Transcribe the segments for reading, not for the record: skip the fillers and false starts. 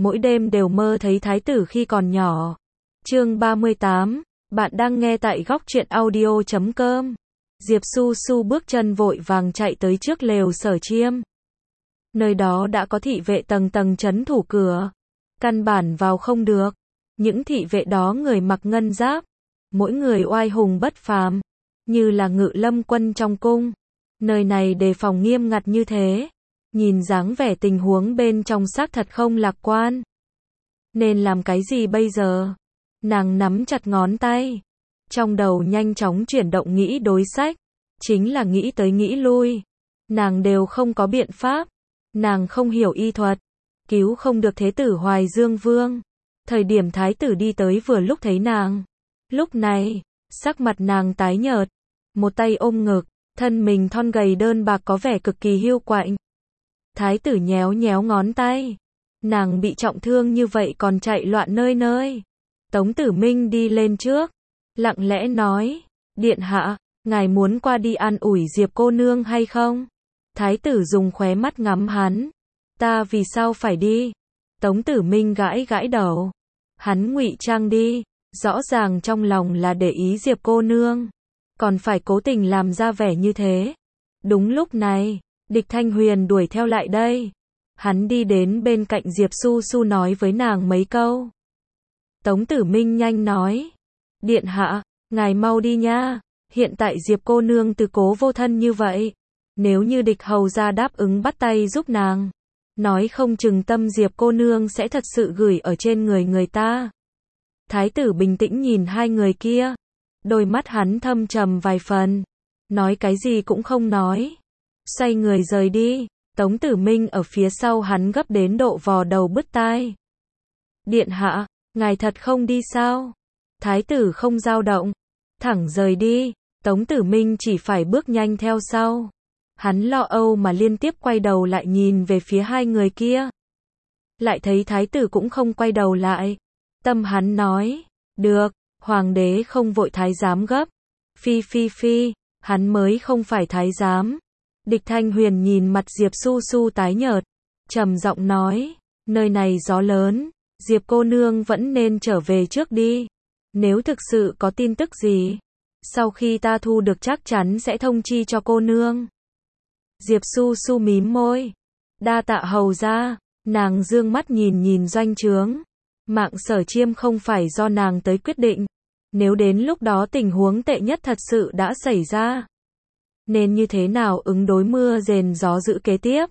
mỗi đêm đều mơ thấy thái tử khi còn nhỏ. Chương 38, bạn đang nghe tại góc truyện audio.com. Diệp Su Su bước chân vội vàng chạy tới trước lều Sở Chiêm. Nơi đó đã có thị vệ tầng tầng trấn thủ cửa. Căn bản vào không được. Những thị vệ đó người mặc ngân giáp. Mỗi người oai hùng bất phàm. Như là ngự lâm quân trong cung. Nơi này đề phòng nghiêm ngặt như thế. Nhìn dáng vẻ tình huống bên trong xác thật không lạc quan. Nên làm cái gì bây giờ? Nàng nắm chặt ngón tay. Trong đầu nhanh chóng chuyển động nghĩ đối sách. Chính là nghĩ tới nghĩ lui. Nàng đều không có biện pháp. Nàng không hiểu y thuật. Cứu không được thế tử Hoài Dương Vương. Thời điểm thái tử đi tới vừa lúc thấy nàng. Lúc này, sắc mặt nàng tái nhợt. Một tay ôm ngực. Thân mình thon gầy đơn bạc có vẻ cực kỳ hiu quạnh. Thái tử nhéo nhéo ngón tay. Nàng bị trọng thương như vậy còn chạy loạn nơi nơi. Tống Tử Minh đi lên trước. Lặng lẽ nói. Điện hạ, ngài muốn qua đi an ủi Diệp cô nương hay không? Thái tử dùng khóe mắt ngắm hắn. Ta vì sao phải đi? Tống Tử Minh gãi gãi đầu. Hắn ngụy trang đi. Rõ ràng trong lòng là để ý Diệp cô nương. Còn phải cố tình làm ra vẻ như thế. Đúng lúc này, Địch Thanh Huyền đuổi theo lại đây. Hắn đi đến bên cạnh Diệp Su Su nói với nàng mấy câu. Tống Tử Minh nhanh nói. Điện hạ, ngài mau đi nha. Hiện tại Diệp cô nương từ cố vô thân như vậy. Nếu như địch hầu ra đáp ứng bắt tay giúp nàng. Nói không chừng tâm Diệp cô nương sẽ thật sự gửi ở trên người ta. Thái tử bình tĩnh nhìn hai người kia. Đôi mắt hắn thâm trầm vài phần. Nói cái gì cũng không nói. Xoay người rời đi. Tống Tử Minh ở phía sau hắn gấp đến độ vò đầu bứt tai. Điện hạ, ngài thật không đi sao? Thái tử không dao động. Thẳng rời đi. Tống Tử Minh chỉ phải bước nhanh theo sau. Hắn lo âu mà liên tiếp quay đầu lại nhìn về phía hai người kia. Lại thấy thái tử cũng không quay đầu lại. Tâm hắn nói. Được, hoàng đế không vội thái giám gấp. Phi, hắn mới không phải thái giám. Địch Thanh Huyền nhìn mặt Diệp Su Su tái nhợt. Trầm giọng nói. Nơi này gió lớn. Diệp cô nương vẫn nên trở về trước đi. Nếu thực sự có tin tức gì. Sau khi ta thu được chắc chắn sẽ thông chi cho cô nương. Diệp Su Su mím môi. Đa tạ hầu ra. Nàng dương mắt nhìn doanh trướng. Mạng Sở Chiêm không phải do nàng tới quyết định. Nếu đến lúc đó tình huống tệ nhất thật sự đã xảy ra. Nên như thế nào ứng đối mưa rền gió dữ kế tiếp.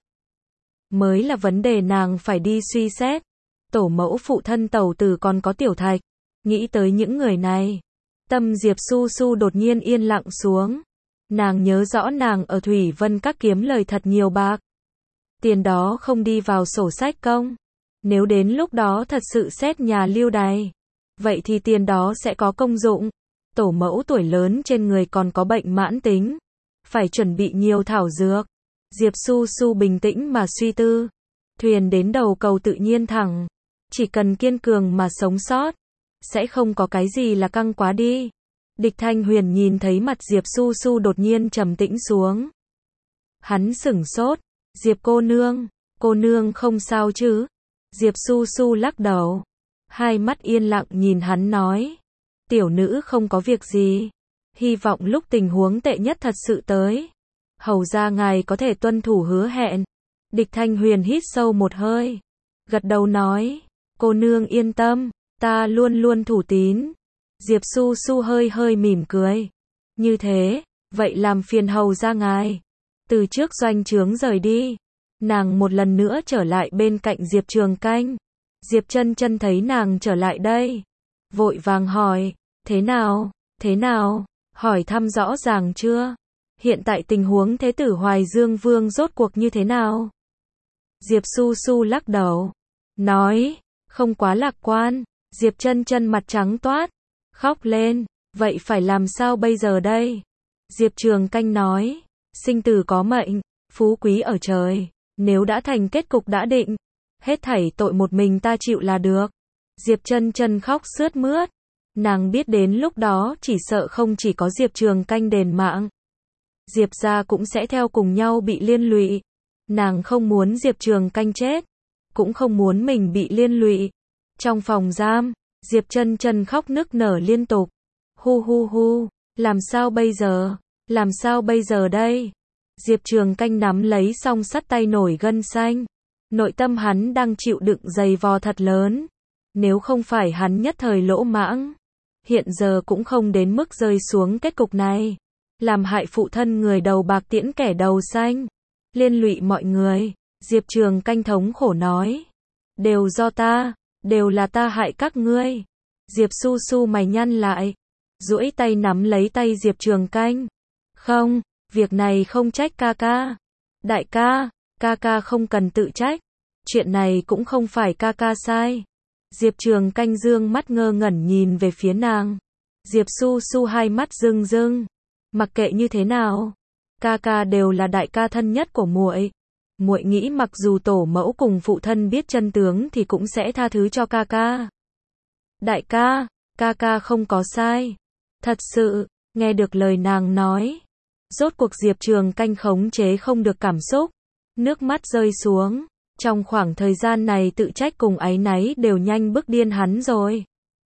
Mới là vấn đề nàng phải đi suy xét. Tổ mẫu phụ thân tẩu tử còn có Tiểu Thạch. Nghĩ tới những người này. Tâm Diệp Su Su đột nhiên yên lặng xuống. Nàng nhớ rõ nàng ở Thủy Vân Các kiếm lời thật nhiều bạc. Tiền đó không đi vào sổ sách công. Nếu đến lúc đó thật sự xét nhà lưu đày. Vậy thì tiền đó sẽ có công dụng. Tổ mẫu tuổi lớn trên người còn có bệnh mãn tính. Phải chuẩn bị nhiều thảo dược. Diệp Su Su bình tĩnh mà suy tư. Thuyền đến đầu cầu tự nhiên thẳng. Chỉ cần kiên cường mà sống sót. Sẽ không có cái gì là căng quá đi. Địch Thanh Huyền nhìn thấy mặt Diệp Su Su đột nhiên trầm tĩnh xuống. Hắn sửng sốt. Diệp cô nương không sao chứ? Diệp Su Su lắc đầu. Hai mắt yên lặng nhìn hắn nói. Tiểu nữ không có việc gì. Hy vọng lúc tình huống tệ nhất thật sự tới. Hầu ra ngài có thể tuân thủ hứa hẹn. Địch Thanh Huyền hít sâu một hơi. Gật đầu nói. Cô nương yên tâm. Ta luôn luôn thủ tín. Diệp Su Su hơi mỉm cười. Như thế, vậy làm phiền hầu ra ngài. Từ trước doanh trướng rời đi. Nàng một lần nữa trở lại bên cạnh Diệp Trường Canh. Diệp Chân Chân thấy nàng trở lại đây. Vội vàng hỏi. Thế nào? Hỏi thăm rõ ràng chưa? Hiện tại tình huống thế tử Hoài Dương Vương rốt cuộc như thế nào? Diệp Su Su lắc đầu. Nói. Không quá lạc quan. Diệp Chân Chân mặt trắng toát. Khóc lên. Vậy phải làm sao bây giờ đây? Diệp Trường Canh nói. Sinh tử có mệnh. Phú quý ở trời. Nếu đã thành kết cục đã định. Hết thảy tội một mình ta chịu là được. Diệp Chân Chân khóc sướt mướt. Nàng biết đến lúc đó chỉ sợ không chỉ có Diệp Trường Canh đền mạng. Diệp gia cũng sẽ theo cùng nhau bị liên lụy. Nàng không muốn Diệp Trường Canh chết. cũng không muốn mình bị liên lụy. Trong phòng giam, Diệp Chân Chân khóc nức nở liên tục. Hu hu hu, làm sao bây giờ? Làm sao bây giờ đây? Diệp Trường Canh nắm lấy song sắt tay nổi gân xanh. Nội tâm hắn đang chịu đựng dày vò thật lớn. Nếu không phải hắn nhất thời lỗ mãng, hiện giờ cũng không đến mức rơi xuống kết cục này. Làm hại phụ thân người đầu bạc tiễn kẻ đầu xanh. Liên lụy mọi người, Diệp Trường Canh thống khổ nói. Đều do ta, đều là ta hại các ngươi. Diệp Su Su mày nhăn lại, duỗi tay nắm lấy tay Diệp Trường Canh. Không, việc này không trách ca ca. Đại ca ca không cần tự trách. Chuyện này cũng không phải ca ca sai. Diệp Trường Canh dương mắt ngơ ngẩn nhìn về phía nàng. Diệp Su Su hai mắt rưng rưng. Mặc kệ như thế nào, ca ca đều là đại ca thân nhất của muội. Muội nghĩ mặc dù tổ mẫu cùng phụ thân biết chân tướng thì cũng sẽ tha thứ cho ca ca. Đại ca ca không có sai. Thật sự, nghe được lời nàng nói, rốt cuộc Diệp Trường Canh khống chế không được cảm xúc, nước mắt rơi xuống. Trong khoảng thời gian này tự trách cùng áy náy đều nhanh bức điên hắn rồi.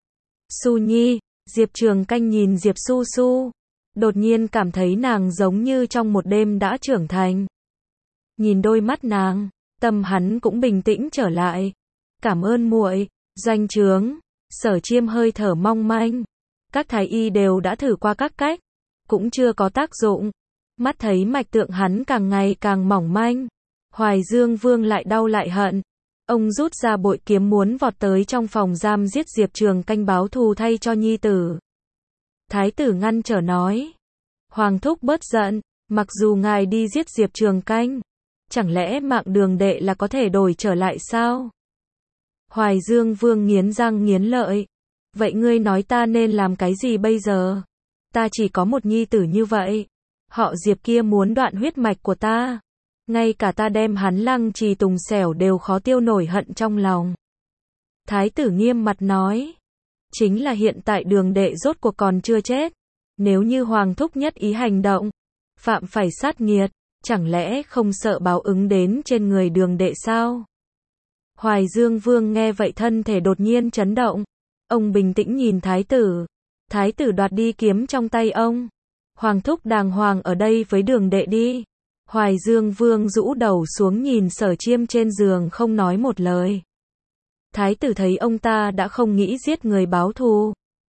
Su Nhi, Diệp Trường Canh nhìn Diệp Su Su, đột nhiên cảm thấy nàng giống như trong một đêm đã trưởng thành. Nhìn đôi mắt nàng, tâm hắn cũng bình tĩnh trở lại. Cảm ơn muội. Doanh trướng, Sở Chiêm hơi thở mong manh. Các thái y đều đã thử qua các cách, cũng chưa có tác dụng. Mắt thấy mạch tượng hắn càng ngày càng mỏng manh. Hoài Dương Vương lại đau lại hận. Ông rút ra bội kiếm muốn vọt tới trong phòng giam giết Diệp Trường Canh báo thù thay cho nhi tử. Thái tử ngăn trở nói. Hoàng thúc bớt giận, mặc dù ngài đi giết Diệp Trường Canh, chẳng lẽ mạng Đường đệ là có thể đổi trở lại sao? Hoài Dương Vương nghiến răng nghiến lợi. Vậy ngươi nói ta nên làm cái gì bây giờ? Ta chỉ có một nhi tử như vậy. Họ Diệp kia muốn đoạn huyết mạch của ta. Ngay cả ta đem hắn lăng trì tùng xẻo đều khó tiêu nổi hận trong lòng. Thái tử nghiêm mặt nói. Chính là hiện tại Đường đệ rốt cuộc còn chưa chết. Nếu như Hoàng thúc nhất ý hành động, phạm phải sát nghiệt, chẳng lẽ không sợ báo ứng đến trên người Đường đệ sao? Hoài Dương Vương nghe vậy thân thể đột nhiên chấn động. Ông bình tĩnh nhìn thái tử. Thái tử đoạt đi kiếm trong tay ông. Hoàng thúc đàng hoàng ở đây với Đường đệ đi. Hoài Dương Vương rũ đầu xuống nhìn Sở Chiêm trên giường không nói một lời. Thái tử thấy ông ta đã không nghĩ giết người báo thù.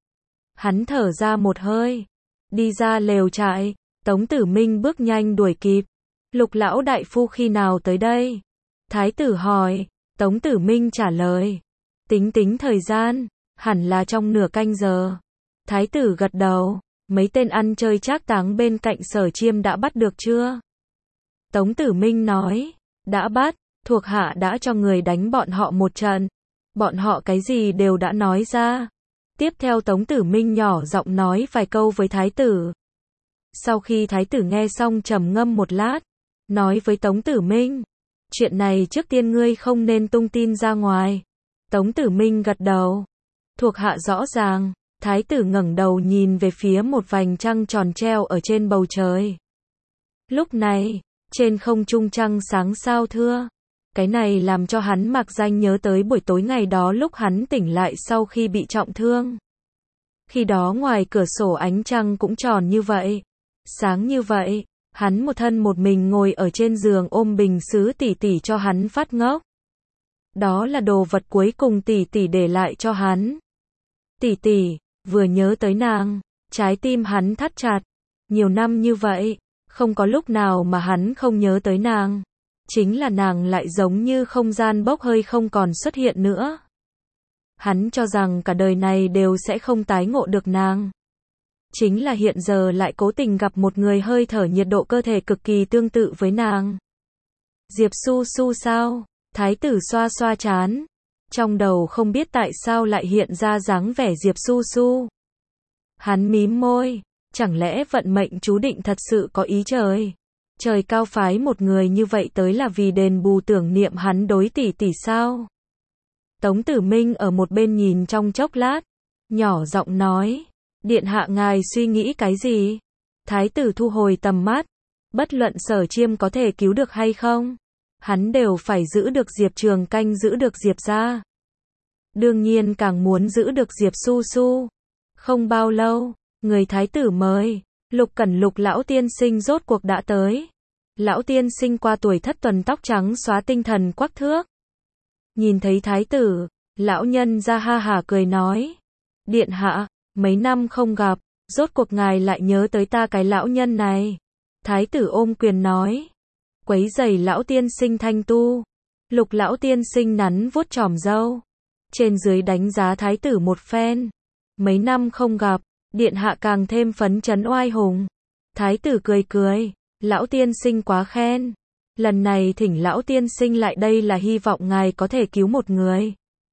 Hắn thở ra một hơi, đi ra lều trại. Tống Tử Minh bước nhanh đuổi kịp. Lục lão đại phu khi nào tới đây? Thái tử hỏi. Tống Tử Minh trả lời. Tính thời gian, hẳn là trong nửa canh giờ. Thái tử gật đầu. Mấy tên ăn chơi trác táng bên cạnh Sở Chiêm đã bắt được chưa? Tống Tử Minh nói. Đã bắt, thuộc hạ đã cho người đánh bọn họ một trận. Bọn họ cái gì đều đã nói ra. Tiếp theo Tống Tử Minh nhỏ giọng nói vài câu với thái tử. Sau khi thái tử nghe xong trầm ngâm một lát, nói với Tống Tử Minh. Chuyện này trước tiên ngươi không nên tung tin ra ngoài. Tống Tử Minh gật đầu. Thuộc hạ rõ ràng. Thái tử ngẩng đầu nhìn về phía một vành trăng tròn treo ở trên bầu trời. Lúc này, trên không trung trăng sáng sao thưa. Cái này làm cho hắn mạc danh nhớ tới buổi tối ngày đó lúc hắn tỉnh lại sau khi bị trọng thương. Khi đó ngoài cửa sổ ánh trăng cũng tròn như vậy, sáng như vậy, hắn một thân một mình ngồi ở trên giường ôm bình sứ tỷ tỷ cho hắn phát ngốc. Đó là đồ vật cuối cùng tỷ tỷ để lại cho hắn. Tỷ tỷ, vừa nhớ tới nàng, trái tim hắn thắt chặt. Nhiều năm như vậy, không có lúc nào mà hắn không nhớ tới nàng. Chính là nàng lại giống như không gian bốc hơi không còn xuất hiện nữa. Hắn cho rằng cả đời này đều sẽ không tái ngộ được nàng. Chính là hiện giờ lại cố tình gặp một người hơi thở nhiệt độ cơ thể cực kỳ tương tự với nàng. Diệp Su Su sao? Thái tử xoa xoa trán. Trong đầu không biết tại sao lại hiện ra dáng vẻ Diệp Su Su. Hắn mím môi. Chẳng lẽ vận mệnh chú định thật sự có ý trời? Trời cao phái một người như vậy tới là vì đền bù tưởng niệm hắn đối tỷ tỷ sao? Tống Tử Minh ở một bên nhìn trong chốc lát, nhỏ giọng nói, điện hạ ngài suy nghĩ cái gì? Thái tử thu hồi tầm mắt, bất luận Sở Chiêm có thể cứu được hay không, hắn đều phải giữ được Diệp Trường Canh, giữ được Diệp gia. Đương nhiên càng muốn giữ được Diệp Su Su. Không bao lâu, người thái tử mời, Lục Cẩn Lục lão tiên sinh rốt cuộc đã tới. Lão tiên sinh qua tuổi thất tuần, tóc trắng xóa, tinh thần quắc thước. Nhìn thấy thái tử, lão nhân ra ha hả cười nói: Điện hạ, mấy năm không gặp, rốt cuộc ngài lại nhớ tới ta cái lão nhân này. Thái tử ôm quyền nói: Quấy rầy lão tiên sinh thanh tu. Lục lão tiên sinh nắn vuốt chòm râu, trên dưới đánh giá thái tử một phen. Mấy năm không gặp, điện hạ càng thêm phấn chấn oai hùng. Thái tử cười cười: Lão tiên sinh quá khen. Lần này thỉnh lão tiên sinh lại đây là hy vọng ngài có thể cứu một người.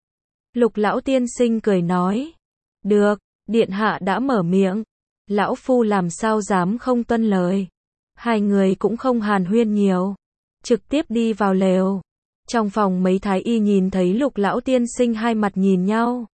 Lục lão tiên sinh cười nói: Được, điện hạ đã mở miệng, lão phu làm sao dám không tuân lời. Hai người cũng không hàn huyên nhiều, trực tiếp đi vào lều. Trong phòng mấy thái y nhìn thấy Lục lão tiên sinh, hai mặt nhìn nhau.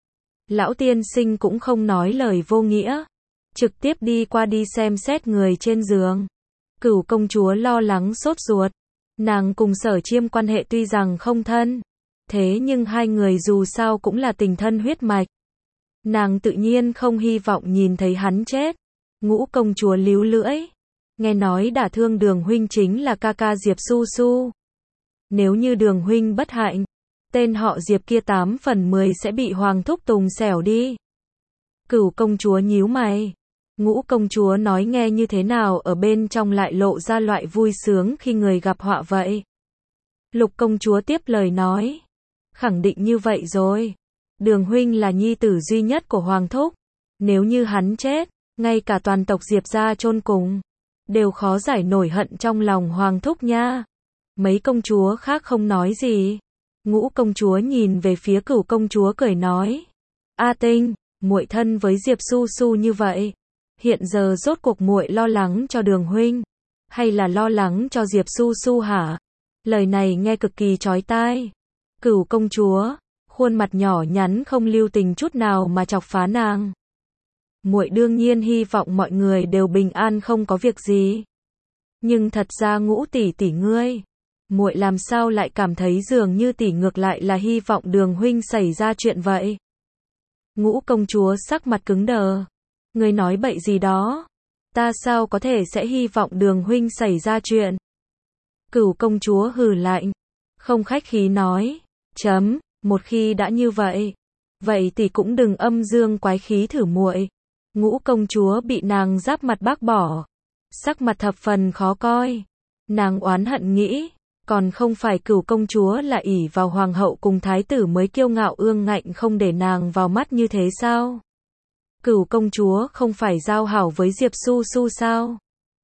Lão tiên sinh cũng không nói lời vô nghĩa, trực tiếp đi qua đi xem xét người trên giường. Cửu công chúa lo lắng sốt ruột. Nàng cùng Sở Chiêm quan hệ tuy rằng không thân, thế nhưng hai người dù sao cũng là tình thân huyết mạch. Nàng tự nhiên không hy vọng nhìn thấy hắn chết. Ngũ công chúa líu lưỡi: Nghe nói đả thương Đường huynh chính là ca ca Diệp Su Su. Nếu như Đường huynh bất hạnh, tên họ Diệp kia 8 phần 10 sẽ bị Hoàng thúc tùng xẻo đi. Cửu công chúa nhíu mày. Ngũ công chúa nói nghe như thế nào ở bên trong lại lộ ra loại vui sướng khi người gặp họa vậy. Lục công chúa tiếp lời nói: Khẳng định như vậy rồi. Đường huynh là nhi tử duy nhất của Hoàng thúc. Nếu như hắn chết, ngay cả toàn tộc Diệp gia chôn cùng, đều khó giải nổi hận trong lòng Hoàng thúc nha. Mấy công chúa khác không nói gì. Ngũ công chúa nhìn về phía Cửu công chúa cười nói: A Tinh, muội thân với Diệp Su Su như vậy, hiện giờ rốt cuộc muội lo lắng cho Đường huynh, hay là lo lắng cho Diệp Su Su hả? Lời này nghe cực kỳ chói tai. Cửu công chúa, khuôn mặt nhỏ nhắn không lưu tình chút nào mà chọc phá nàng. Muội đương nhiên hy vọng mọi người đều bình an không có việc gì. Nhưng thật ra Ngũ tỷ tỷ ngươi, muội làm sao lại cảm thấy dường như tỷ ngược lại là hy vọng Đường huynh xảy ra chuyện vậy? Ngũ công chúa sắc mặt cứng đờ. Ngươi nói bậy gì đó? Ta sao có thể sẽ hy vọng Đường huynh xảy ra chuyện? Cửu công chúa hừ lạnh, không khách khí nói: Một khi đã như vậy, vậy tỷ cũng đừng âm dương quái khí thử muội. Ngũ công chúa bị nàng giáp mặt bác bỏ, sắc mặt thập phần khó coi. Nàng oán hận nghĩ, còn không phải Cửu công chúa là ỷ vào hoàng hậu cùng thái tử mới kiêu ngạo ương ngạnh không để nàng vào mắt như thế sao? Cửu công chúa không phải giao hảo với Diệp Su Su sao?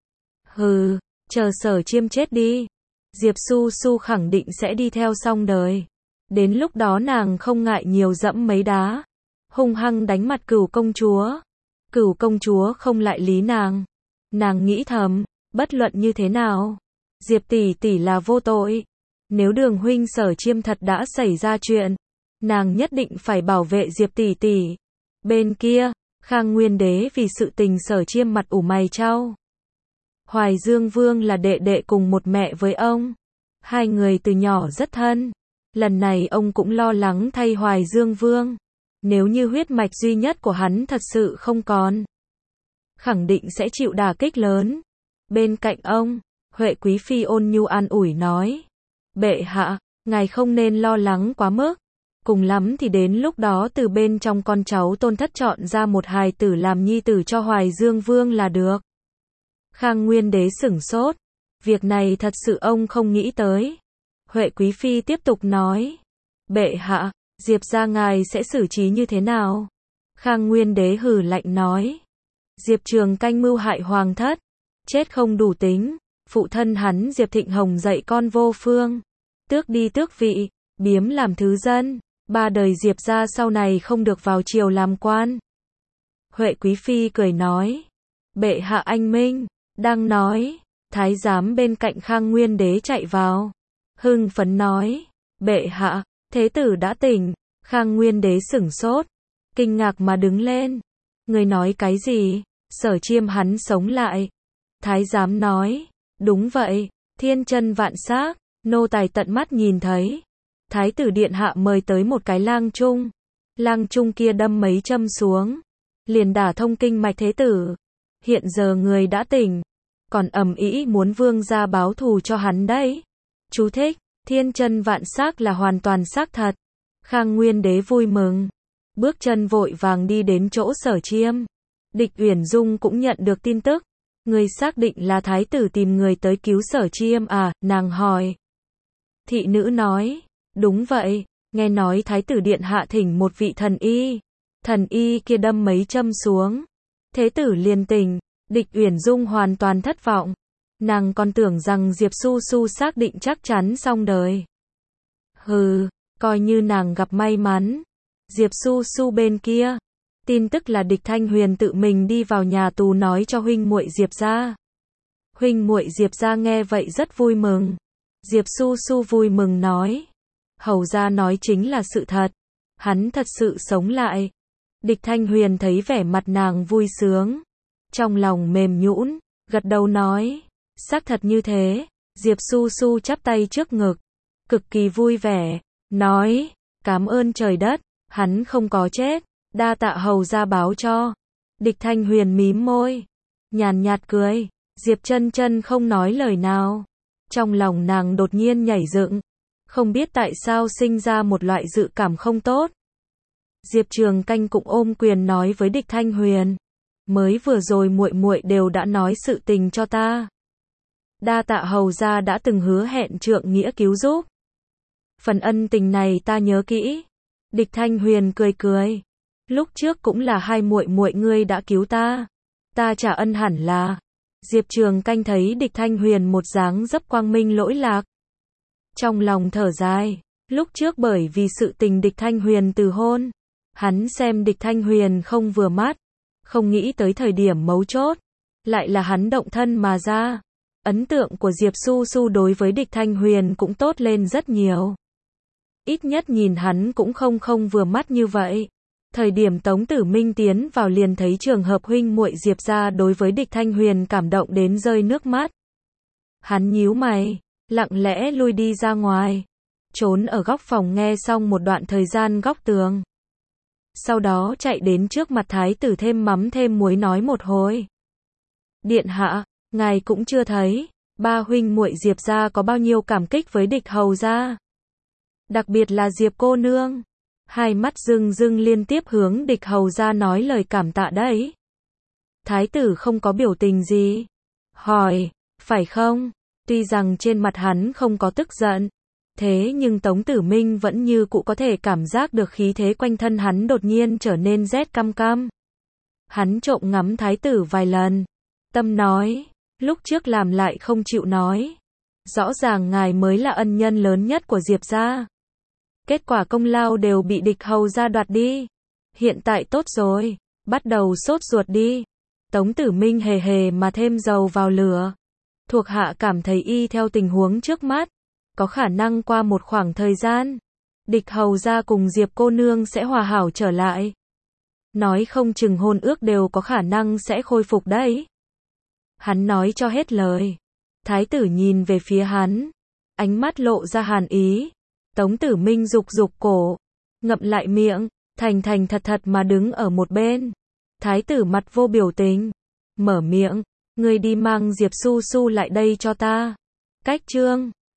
Hừ, chờ Sở Chiêm chết đi, Diệp Su Su khẳng định sẽ đi theo xong đời. Đến lúc đó nàng không ngại nhiều dẫm mấy đá, hung hăng đánh mặt Cửu công chúa. Cửu công chúa không lại lý nàng. Nàng nghĩ thầm, bất luận như thế nào, Diệp tỷ tỷ là vô tội. Nếu Đường huynh Sở Chiêm thật đã xảy ra chuyện, nàng nhất định phải bảo vệ Diệp tỷ tỷ. Bên kia, Khang Nguyên đế vì sự tình Sở Chiêm mặt ủ mày chau. Hoài Dương Vương là đệ đệ cùng một mẹ với ông. Hai người từ nhỏ rất thân. Lần này ông cũng lo lắng thay Hoài Dương Vương. Nếu như huyết mạch duy nhất của hắn thật sự không còn, khẳng định sẽ chịu đả kích lớn. Bên cạnh ông, Huệ Quý Phi ôn nhu an ủi nói: Bệ hạ, ngài không nên lo lắng quá mức. Cùng lắm thì đến lúc đó từ bên trong con cháu tôn thất chọn ra một hài tử làm nhi tử cho Hoài Dương Vương là được. Khang Nguyên đế sửng sốt. Việc này thật sự ông không nghĩ tới. Huệ Quý Phi tiếp tục nói: Bệ hạ, Diệp gia ngài sẽ xử trí như thế nào? Khang Nguyên đế hừ lạnh nói: Diệp Trường Canh mưu hại hoàng thất, chết không đủ tính. Phụ thân hắn Diệp Thịnh Hồng dạy con vô phương, tước đi tước vị, biếm làm thứ dân. 3 đời Diệp gia sau này không được vào triều làm quan. Huệ Quý Phi cười nói: Bệ hạ anh minh. Đang nói, thái giám bên cạnh Khang Nguyên đế chạy vào, hưng phấn nói: Bệ hạ, thế tử đã tỉnh. Khang Nguyên đế sửng sốt, kinh ngạc mà đứng lên. Người nói cái gì? Sở Chiêm hắn sống lại. Thái giám nói: Đúng vậy, thiên chân vạn xác, Nô tài tận mắt nhìn thấy. Thái tử điện hạ mời tới một cái lang trung. Lang trung kia đâm mấy châm xuống. Liền đả thông kinh mạch thế tử. Hiện giờ người đã tỉnh. Còn ầm ĩ muốn vương gia báo thù cho hắn đấy. Chú thích, thiên chân vạn xác là hoàn toàn xác thật. Khang Nguyên đế vui mừng. Bước chân vội vàng đi đến chỗ Sở Chiêm. Địch Uyển Dung cũng nhận được tin tức. Người xác định là thái tử tìm người tới cứu Sở Chiêm à, nàng hỏi. Thị nữ nói, đúng vậy, nghe nói thái tử điện hạ thỉnh một vị thần y. Thần y kia đâm mấy châm xuống. Thế tử liền tỉnh. Địch Uyển Dung hoàn toàn thất vọng. Nàng còn tưởng rằng Diệp Su Su xác định chắc chắn xong đời. Hừ, coi như nàng gặp may mắn. Diệp Su Su bên kia, tin tức là Địch Thanh Huyền tự mình đi vào nhà tù nói cho huynh muội Diệp gia. Huynh muội Diệp gia nghe vậy rất vui mừng. Diệp Su Su vui mừng nói, hầu gia nói chính là sự thật, hắn thật sự sống lại. Địch Thanh Huyền thấy vẻ mặt nàng vui sướng, trong lòng mềm nhũn, gật đầu nói, xác thật như thế. Diệp Su Su chắp tay trước ngực, cực kỳ vui vẻ, nói, cảm ơn trời đất, hắn không có chết, đa tạ hầu gia báo cho. Địch Thanh Huyền mím môi, nhàn nhạt cười. Diệp Chân Chân không nói lời nào, trong lòng nàng đột nhiên nhảy dựng, không biết tại sao sinh ra một loại dự cảm không tốt. Diệp Trường Canh cũng ôm quyền nói với Địch Thanh Huyền, mới vừa rồi muội muội đều đã nói sự tình cho ta. Đa tạ hầu gia đã từng hứa hẹn trượng nghĩa cứu giúp. Phần ân tình này ta nhớ kỹ. Địch Thanh Huyền cười cười, lúc trước cũng là hai muội muội ngươi đã cứu ta trả ân hẳn là. Diệp Trường Canh thấy Địch Thanh Huyền một dáng dấp quang minh lỗi lạc, trong lòng thở dài. Lúc trước bởi vì sự tình Địch Thanh Huyền từ hôn, hắn xem Địch Thanh Huyền không vừa mắt, không nghĩ tới thời điểm mấu chốt, lại là hắn động thân mà ra. Ấn tượng của Diệp Su Su đối với Địch Thanh Huyền cũng tốt lên rất nhiều. Ít nhất nhìn hắn cũng không vừa mắt như vậy. Thời điểm Tống Tử Minh tiến vào liền thấy trường hợp huynh muội Diệp gia đối với Địch Thanh Huyền cảm động đến rơi nước mắt. Hắn nhíu mày, lặng lẽ lui đi ra ngoài, trốn ở góc phòng nghe xong một đoạn thời gian góc tường. Sau đó chạy đến trước mặt thái tử thêm mắm thêm muối nói một hồi. Điện hạ, ngài cũng chưa thấy, ba huynh muội Diệp gia có bao nhiêu cảm kích với Địch hầu gia. Đặc biệt là Diệp cô nương. Hai mắt rưng rưng liên tiếp hướng Địch hầu gia nói lời cảm tạ đấy. Thái tử không có biểu tình gì. Hỏi, phải không? Tuy rằng trên mặt hắn không có tức giận, thế nhưng Tống Tử Minh vẫn như cũ có thể cảm giác được khí thế quanh thân hắn đột nhiên trở nên rét căm căm. Hắn trộm ngắm thái tử vài lần. Tâm nói, lúc trước làm lại không chịu nói. Rõ ràng ngài mới là ân nhân lớn nhất của Diệp gia. Kết quả công lao đều bị Địch hầu gia đoạt đi. Hiện tại tốt rồi, bắt đầu sốt ruột đi. Tống Tử Minh hề hề mà thêm dầu vào lửa. Thuộc hạ cảm thấy y theo tình huống trước mắt, có khả năng qua một khoảng thời gian, Địch hầu gia cùng Diệp cô nương sẽ hòa hảo trở lại. Nói không chừng hôn ước đều có khả năng sẽ khôi phục đấy. Hắn nói cho hết lời. Thái tử nhìn về phía hắn, ánh mắt lộ ra hàn ý. Tống Tử Minh rục cổ, ngậm lại miệng, thành thật thật mà đứng ở một bên. Thái tử mặt vô biểu tình, mở miệng, ngươi đi mang Diệp Su Su lại đây cho ta. Cách chương